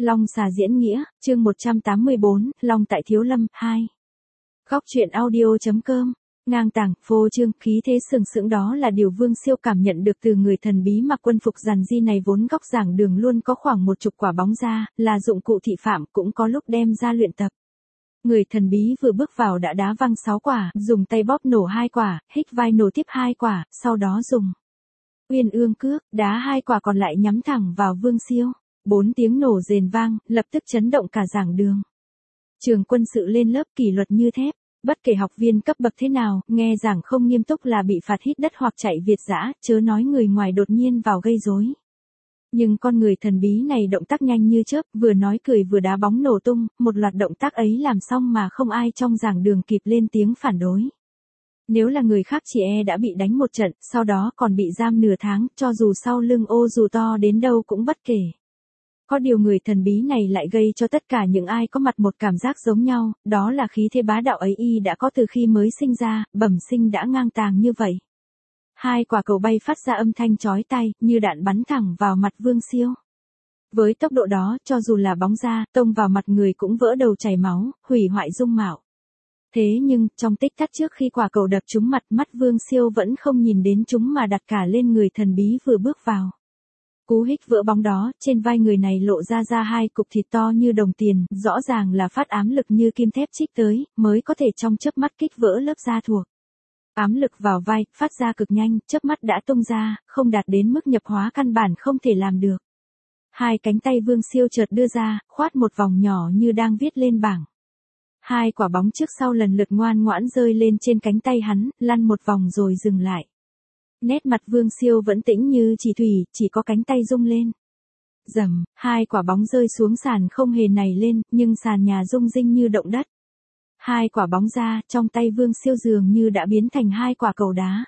Long xà diễn nghĩa, chương 184, Long tại Thiếu Lâm, 2. Góc truyện audio.com. Ngang tàng, phô trương, khí thế sừng sững đó là điều Vương Siêu cảm nhận được từ người thần bí mặc quân phục rằn di này. Vốn góc giảng đường luôn có khoảng 10 quả bóng ra, là dụng cụ thị phạm, cũng có lúc đem ra luyện tập. Người thần bí vừa bước vào đã đá văng 6 quả, dùng tay bóp nổ 2 quả, hích vai nổ tiếp 2 quả, sau đó dùng uyên ương cước, đá 2 quả còn lại nhắm thẳng vào Vương Siêu. 4 tiếng nổ rền vang, lập tức chấn động cả giảng đường. Trường quân sự lên lớp kỷ luật như thép, bất kể học viên cấp bậc thế nào, nghe giảng không nghiêm túc là bị phạt hít đất hoặc chạy việt dã, chớ nói người ngoài đột nhiên vào gây rối. Nhưng con người thần bí này động tác nhanh như chớp, vừa nói cười vừa đá bóng nổ tung, một loạt động tác ấy làm xong mà không ai trong giảng đường kịp lên tiếng phản đối. Nếu là người khác chỉ đã bị đánh một trận, sau đó còn bị giam nửa tháng, cho dù sau lưng ô dù to đến đâu cũng bất kể. Có điều người thần bí này lại gây cho tất cả những ai có mặt một cảm giác giống nhau, đó là khí thế bá đạo ấy y đã có từ khi mới sinh ra, bẩm sinh đã ngang tàng như vậy. 2 quả cầu bay phát ra âm thanh chói tai, như đạn bắn thẳng vào mặt Vương Siêu. Với tốc độ đó, cho dù là bóng ra, tông vào mặt người cũng vỡ đầu chảy máu, hủy hoại dung mạo. Thế nhưng, trong tích tắc trước khi quả cầu đập trúng mặt, mắt Vương Siêu vẫn không nhìn đến chúng mà đặt cả lên người thần bí vừa bước vào. Cú hích vỡ bóng đó, trên vai người này lộ ra 2 cục thịt to như đồng tiền, rõ ràng là phát ám lực như kim thép chích tới, mới có thể trong chớp mắt kích vỡ lớp da thuộc. Ám lực vào vai, phát ra cực nhanh, chớp mắt đã tung ra, không đạt đến mức nhập hóa căn bản không thể làm được. 2 cánh tay Vương Siêu chợt đưa ra, khoát một vòng nhỏ như đang viết lên bảng. 2 quả bóng trước sau lần lượt ngoan ngoãn rơi lên trên cánh tay hắn, lăn một vòng rồi dừng lại. Nét mặt Vương Siêu vẫn tĩnh như chỉ thủy, chỉ có cánh tay rung lên. Rầm, 2 quả bóng rơi xuống sàn không hề nảy lên, nhưng sàn nhà rung rinh như động đất. 2 quả bóng ra, trong tay Vương Siêu dường như đã biến thành 2 quả cầu đá.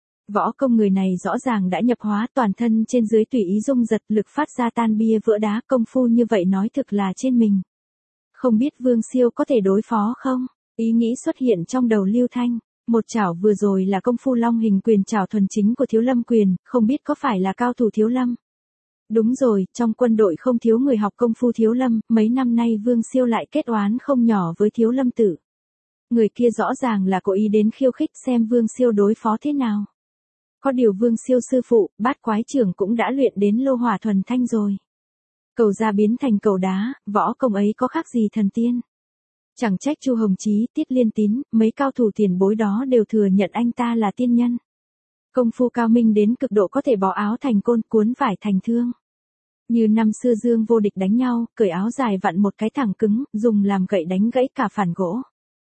Võ công người này rõ ràng đã nhập hóa, toàn thân trên dưới tùy ý rung giật, lực phát ra tan bia vỡ đá, công phu như vậy nói thực là trên mình. Không biết Vương Siêu có thể đối phó không? Ý nghĩ xuất hiện trong đầu Lưu Thanh. Một chảo vừa rồi là công phu long hình quyền chảo thuần chính của Thiếu Lâm quyền, không biết có phải là cao thủ Thiếu Lâm. Đúng rồi, trong quân đội không thiếu người học công phu Thiếu Lâm, mấy năm nay Vương Siêu lại kết oán không nhỏ với Thiếu Lâm tử. Người kia rõ ràng là cố ý đến khiêu khích xem Vương Siêu đối phó thế nào. Có điều Vương Siêu sư phụ, Bát Quái trưởng cũng đã luyện đến lô hỏa thuần thanh rồi. Cầu da biến thành cầu đá, võ công ấy có khác gì thần tiên. Chẳng trách Chu Hồng Chí, Tiết Liên Tín, mấy cao thủ tiền bối đó đều thừa nhận anh ta là tiên nhân. Công phu cao minh đến cực độ có thể bó áo thành côn, cuốn vải thành thương. Như năm xưa Dương Vô Địch đánh nhau, cởi áo dài vặn một cái thẳng cứng, dùng làm gậy đánh gãy cả phản gỗ.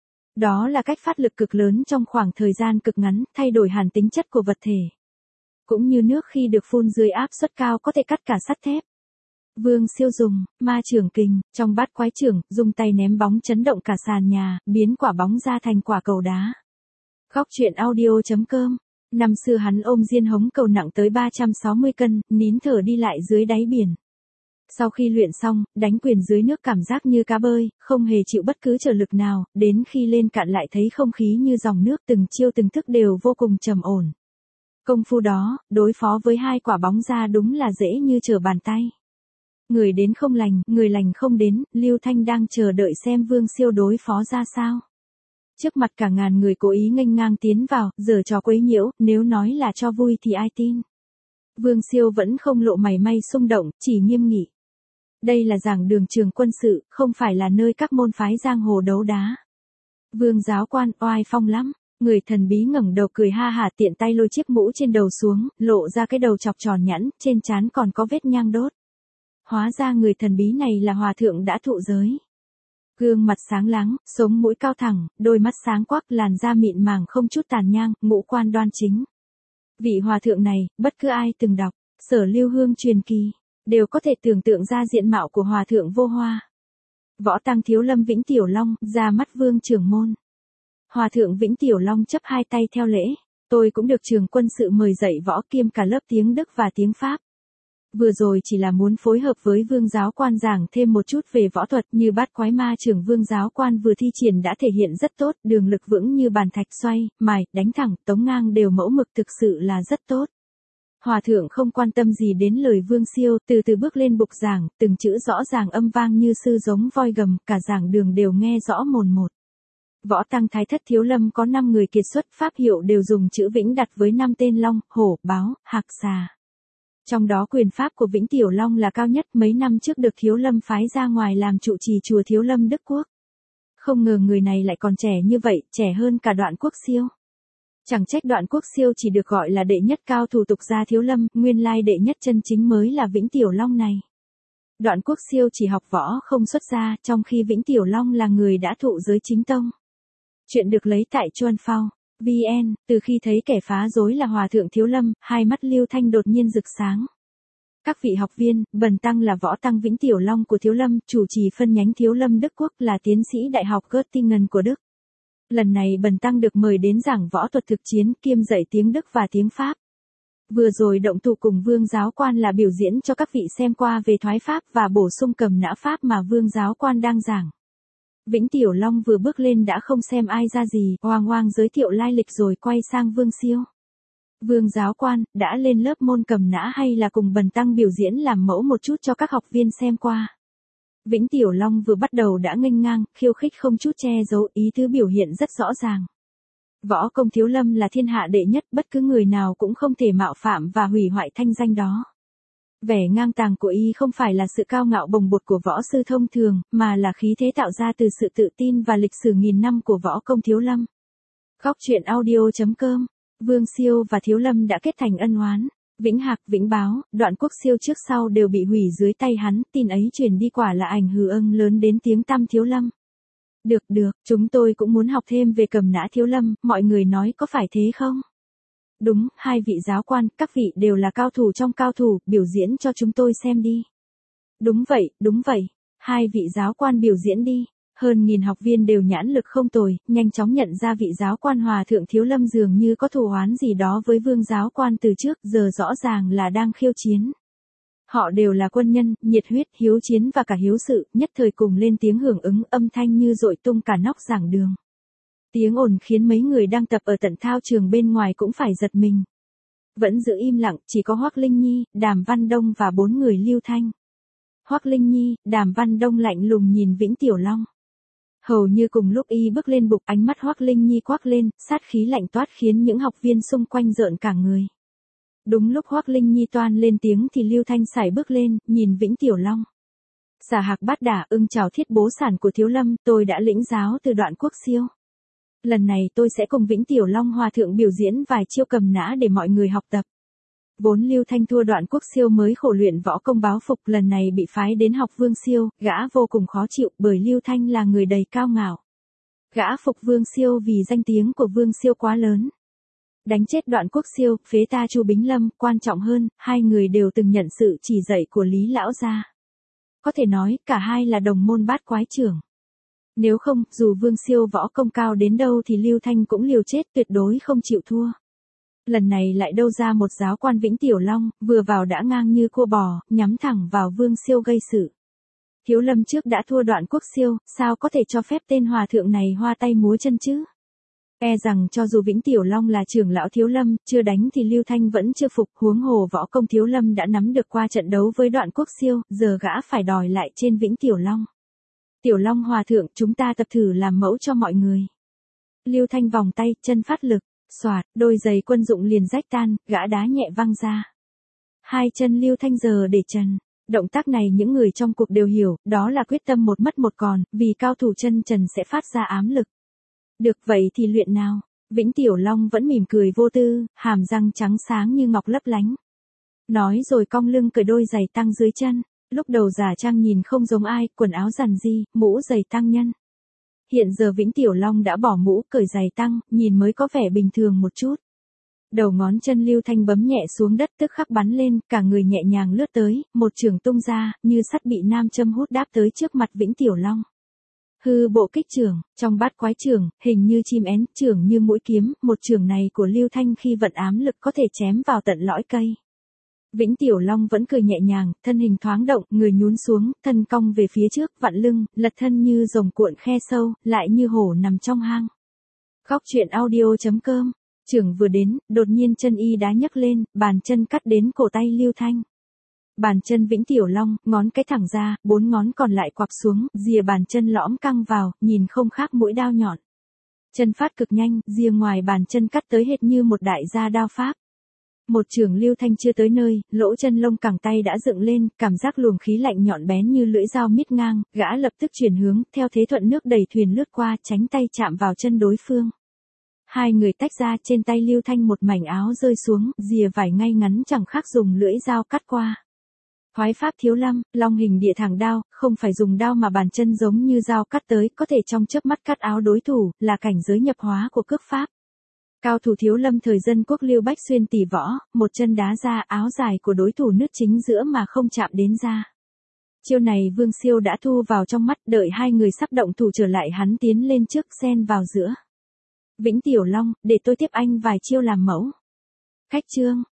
Đó là cách phát lực cực lớn trong khoảng thời gian cực ngắn, thay đổi hẳn tính chất của vật thể. Cũng như nước khi được phun dưới áp suất cao có thể cắt cả sắt thép. Vương Siêu dùng ma trưởng kình, trong Bát Quái trưởng, dùng tay ném bóng chấn động cả sàn nhà, biến quả bóng ra thành quả cầu đá. Góc truyện audio.com. Năm xưa hắn ôm diên hống cầu nặng tới 360 cân, nín thở đi lại dưới đáy biển. Sau khi luyện xong, đánh quyền dưới nước cảm giác như cá bơi, không hề chịu bất cứ trở lực nào, đến khi lên cạn lại thấy không khí như dòng nước, từng chiêu từng thức đều vô cùng trầm ổn. Công phu đó, đối phó với 2 quả bóng ra đúng là dễ như trở bàn tay. Người đến không lành, người lành không đến, Lưu Thanh đang chờ đợi xem Vương Siêu đối phó ra sao. Trước mặt cả ngàn người cố ý nghênh ngang tiến vào, giở trò quấy nhiễu, nếu nói là cho vui thì ai tin. Vương Siêu vẫn không lộ mảy may xung động, chỉ nghiêm nghị. Đây là giảng đường trường quân sự, không phải là nơi các môn phái giang hồ đấu đá. Vương giáo quan oai phong lắm, người thần bí ngẩng đầu cười ha hả, tiện tay lôi chiếc mũ trên đầu xuống, lộ ra cái đầu chọc tròn nhẵn, trên trán còn có vết nhang đốt. Hóa ra người thần bí này là hòa thượng đã thụ giới. Gương mặt sáng láng, sống mũi cao thẳng, đôi mắt sáng quắc, làn da mịn màng không chút tàn nhang, ngũ quan đoan chính. Vị hòa thượng này, bất cứ ai từng đọc Sở Lưu Hương truyền kỳ, đều có thể tưởng tượng ra diện mạo của hòa thượng Vô Hoa. Võ tăng Thiếu Lâm Vĩnh Tiểu Long, ra mắt Vương trưởng môn. Hòa thượng Vĩnh Tiểu Long chấp 2 tay theo lễ. Tôi cũng được trường quân sự mời dạy võ kiêm cả lớp tiếng Đức và tiếng Pháp. Vừa rồi chỉ là muốn phối hợp với Vương giáo quan giảng thêm một chút về võ thuật, như Bát Quái ma trưởng Vương giáo quan vừa thi triển đã thể hiện rất tốt, đường lực vững như bàn thạch, xoay, mài, đánh thẳng, tống ngang đều mẫu mực, thực sự là rất tốt. Hòa thượng không quan tâm gì đến lời Vương Siêu, từ từ bước lên bục giảng, từng chữ rõ ràng âm vang như sư giống voi gầm, cả giảng đường đều nghe rõ mồn một. Võ tăng thái thất Thiếu Lâm có 5 người kiệt xuất, pháp hiệu đều dùng chữ Vĩnh đặt với 5 tên long, hổ, báo, hạc, xà. Trong đó quyền pháp của Vĩnh Tiểu Long là cao nhất, mấy năm trước được Thiếu Lâm phái ra ngoài làm trụ trì chùa Thiếu Lâm Đức Quốc. Không ngờ người này lại còn trẻ như vậy, trẻ hơn cả Đoạn Quốc Siêu. Chẳng trách Đoạn Quốc Siêu chỉ được gọi là đệ nhất cao thủ tục gia Thiếu Lâm, nguyên lai đệ nhất chân chính mới là Vĩnh Tiểu Long này. Đoạn Quốc Siêu chỉ học võ không xuất gia, trong khi Vĩnh Tiểu Long là người đã thụ giới chính tông. Chuyện được lấy tại Chuan Phao. VN, từ khi thấy kẻ phá rối là Hòa thượng Thiếu Lâm, hai mắt Lưu Thanh đột nhiên rực sáng. Các vị học viên, bần tăng là võ tăng Vĩnh Tiểu Long của Thiếu Lâm, chủ trì phân nhánh Thiếu Lâm Đức Quốc, là tiến sĩ Đại học Göttingen của Đức. Lần này bần tăng được mời đến giảng võ thuật thực chiến, kiêm dạy tiếng Đức và tiếng Pháp. Vừa rồi động thủ cùng Vương giáo quan là biểu diễn cho các vị xem qua về thoái pháp và bổ sung cầm nã pháp mà Vương giáo quan đang giảng. Vĩnh Tiểu Long vừa bước lên đã không xem ai ra gì, oang oang giới thiệu lai lịch rồi quay sang Vương Siêu. Vương giáo quan, đã lên lớp môn cầm nã hay là cùng bần tăng biểu diễn làm mẫu một chút cho các học viên xem qua? Vĩnh Tiểu Long vừa bắt đầu đã nghênh ngang, khiêu khích không chút che giấu, ý tứ biểu hiện rất rõ ràng. Võ công Thiếu Lâm là thiên hạ đệ nhất, bất cứ người nào cũng không thể mạo phạm và hủy hoại thanh danh đó. Vẻ ngang tàng của y không phải là sự cao ngạo bồng bột của võ sư thông thường, mà là khí thế tạo ra từ sự tự tin và lịch sử nghìn năm của võ công Thiếu Lâm. Góc truyện audio.com. Vương Siêu và Thiếu Lâm đã kết thành ân oán. Vĩnh Hạc, Vĩnh Báo, Đoạn Quốc Siêu trước sau đều bị hủy dưới tay hắn, tin ấy truyền đi quả là ảnh hưởng lớn đến tiếng tăm Thiếu Lâm. Được, chúng tôi cũng muốn học thêm về cầm nã Thiếu Lâm, mọi người nói có phải thế không? Đúng, hai vị giáo quan, các vị đều là cao thủ trong cao thủ, biểu diễn cho chúng tôi xem đi. Đúng vậy, hai vị giáo quan biểu diễn đi. Hơn 1000 học viên đều nhãn lực không tồi, nhanh chóng nhận ra vị giáo quan Hòa thượng Thiếu Lâm dường như có thù oán gì đó với Vương giáo quan từ trước, giờ rõ ràng là đang khiêu chiến. Họ đều là quân nhân, nhiệt huyết, hiếu chiến và cả hiếu sự, nhất thời cùng lên tiếng hưởng ứng, âm thanh như dội tung cả nóc giảng đường. Tiếng ồn khiến mấy người đang tập ở tận thao trường bên ngoài cũng phải giật mình. Vẫn giữ im lặng, chỉ có Hoắc Linh Nhi, Đàm Văn Đông và 4 người Lưu Thanh. Hoắc Linh Nhi, Đàm Văn Đông lạnh lùng nhìn Vĩnh Tiểu Long. Hầu như cùng lúc y bước lên bục, ánh mắt Hoắc Linh Nhi quắc lên, sát khí lạnh toát khiến những học viên xung quanh rợn cả người. Đúng lúc Hoắc Linh Nhi toan lên tiếng thì Lưu Thanh sải bước lên, nhìn Vĩnh Tiểu Long. Xà Hạc Bát Đả, Ưng Chảo Thiết Bố sản của Thiếu Lâm, tôi đã lĩnh giáo từ Đoạn Quốc Siêu. Lần này tôi sẽ cùng Vĩnh Tiểu Long Hòa thượng biểu diễn vài chiêu cầm nã để mọi người học tập. Vốn Lưu Thanh thua Đoạn Quốc Siêu mới khổ luyện võ công báo phục, lần này bị phái đến học Vương Siêu, gã vô cùng khó chịu bởi Lưu Thanh là người đầy cao ngạo. Gã phục Vương Siêu vì danh tiếng của Vương Siêu quá lớn. Đánh chết Đoạn Quốc Siêu, phế ta Chu Bính Lâm, quan trọng hơn, hai người đều từng nhận sự chỉ dạy của Lý Lão gia. Có thể nói, cả hai là đồng môn bát quái trưởng. Nếu không, dù Vương Siêu võ công cao đến đâu thì Lưu Thanh cũng liều chết, tuyệt đối không chịu thua. Lần này lại đâu ra một giáo quan Vĩnh Tiểu Long, vừa vào đã ngang như cua bò, nhắm thẳng vào Vương Siêu gây sự. Thiếu Lâm trước đã thua Đoạn Quốc Siêu, sao có thể cho phép tên hòa thượng này hoa tay múa chân chứ? E rằng cho dù Vĩnh Tiểu Long là trưởng lão Thiếu Lâm, chưa đánh thì Lưu Thanh vẫn chưa phục, huống hồ võ công Thiếu Lâm đã nắm được qua trận đấu với Đoạn Quốc Siêu, giờ gã phải đòi lại trên Vĩnh Tiểu Long. Tiểu Long hòa thượng, chúng ta tập thử làm mẫu cho mọi người. Lưu Thanh vòng tay, chân phát lực, xoạt, đôi giày quân dụng liền rách tan, gã đá nhẹ văng ra. Hai chân Lưu Thanh giờ để trần. Động tác này những người trong cuộc đều hiểu, đó là quyết tâm một mất một còn, vì cao thủ chân trần sẽ phát ra ám lực. Được vậy thì luyện nào. Vĩnh Tiểu Long vẫn mỉm cười vô tư, hàm răng trắng sáng như ngọc lấp lánh. Nói rồi cong lưng cởi đôi giày tăng dưới chân. Lúc đầu giả trang nhìn không giống ai, quần áo rằn ri, mũ giày tăng nhân. Hiện giờ Vĩnh Tiểu Long đã bỏ mũ, cởi giày tăng, nhìn mới có vẻ bình thường một chút. Đầu ngón chân Lưu Thanh bấm nhẹ xuống đất tức khắc bắn lên, cả người nhẹ nhàng lướt tới, một chưởng tung ra, như sắt bị nam châm hút đáp tới trước mặt Vĩnh Tiểu Long. Hư bộ kích chưởng, trong bát quái chưởng, hình như chim én, chưởng như mũi kiếm, một chưởng này của Lưu Thanh khi vận ám lực có thể chém vào tận lõi cây. Vĩnh Tiểu Long vẫn cười nhẹ nhàng, thân hình thoáng động, người nhún xuống, thân cong về phía trước, vặn lưng, lật thân như rồng cuộn khe sâu, lại như hổ nằm trong hang. Góc truyện audio.com Trưởng vừa đến, đột nhiên chân y đá nhấc lên, bàn chân cắt đến cổ tay Lưu Thanh. Bàn chân Vĩnh Tiểu Long, ngón cái thẳng ra, 4 ngón còn lại quặp xuống, rìa bàn chân lõm căng vào, nhìn không khác mũi đao nhọn. Chân phát cực nhanh, rìa ngoài bàn chân cắt tới hệt như một đại gia đao pháp. Một chưởng Lưu Thanh chưa tới nơi, lỗ chân lông cẳng tay đã dựng lên, cảm giác luồng khí lạnh nhọn bén như lưỡi dao miết ngang, gã lập tức chuyển hướng, theo thế thuận nước đẩy thuyền lướt qua, tránh tay chạm vào chân đối phương. Hai người tách ra, trên tay Lưu Thanh một mảnh áo rơi xuống, rìa vải ngay ngắn chẳng khác dùng lưỡi dao cắt qua. Thoái pháp thiếu lâm, long hình địa thẳng đao, không phải dùng đao mà bàn chân giống như dao cắt tới, có thể trong chớp mắt cắt áo đối thủ, là cảnh giới nhập hóa của cước pháp. Cao thủ thiếu lâm thời dân quốc Lưu Bách Xuyên tỷ võ, một chân đá ra, áo dài của đối thủ nứt chính giữa mà không chạm đến da. Chiêu này Vương Siêu đã thu vào trong mắt, đợi hai người sắp động thủ trở lại hắn tiến lên trước, xen vào giữa. Vĩnh Tiểu Long, để tôi tiếp anh vài chiêu làm mẫu. Khách trương,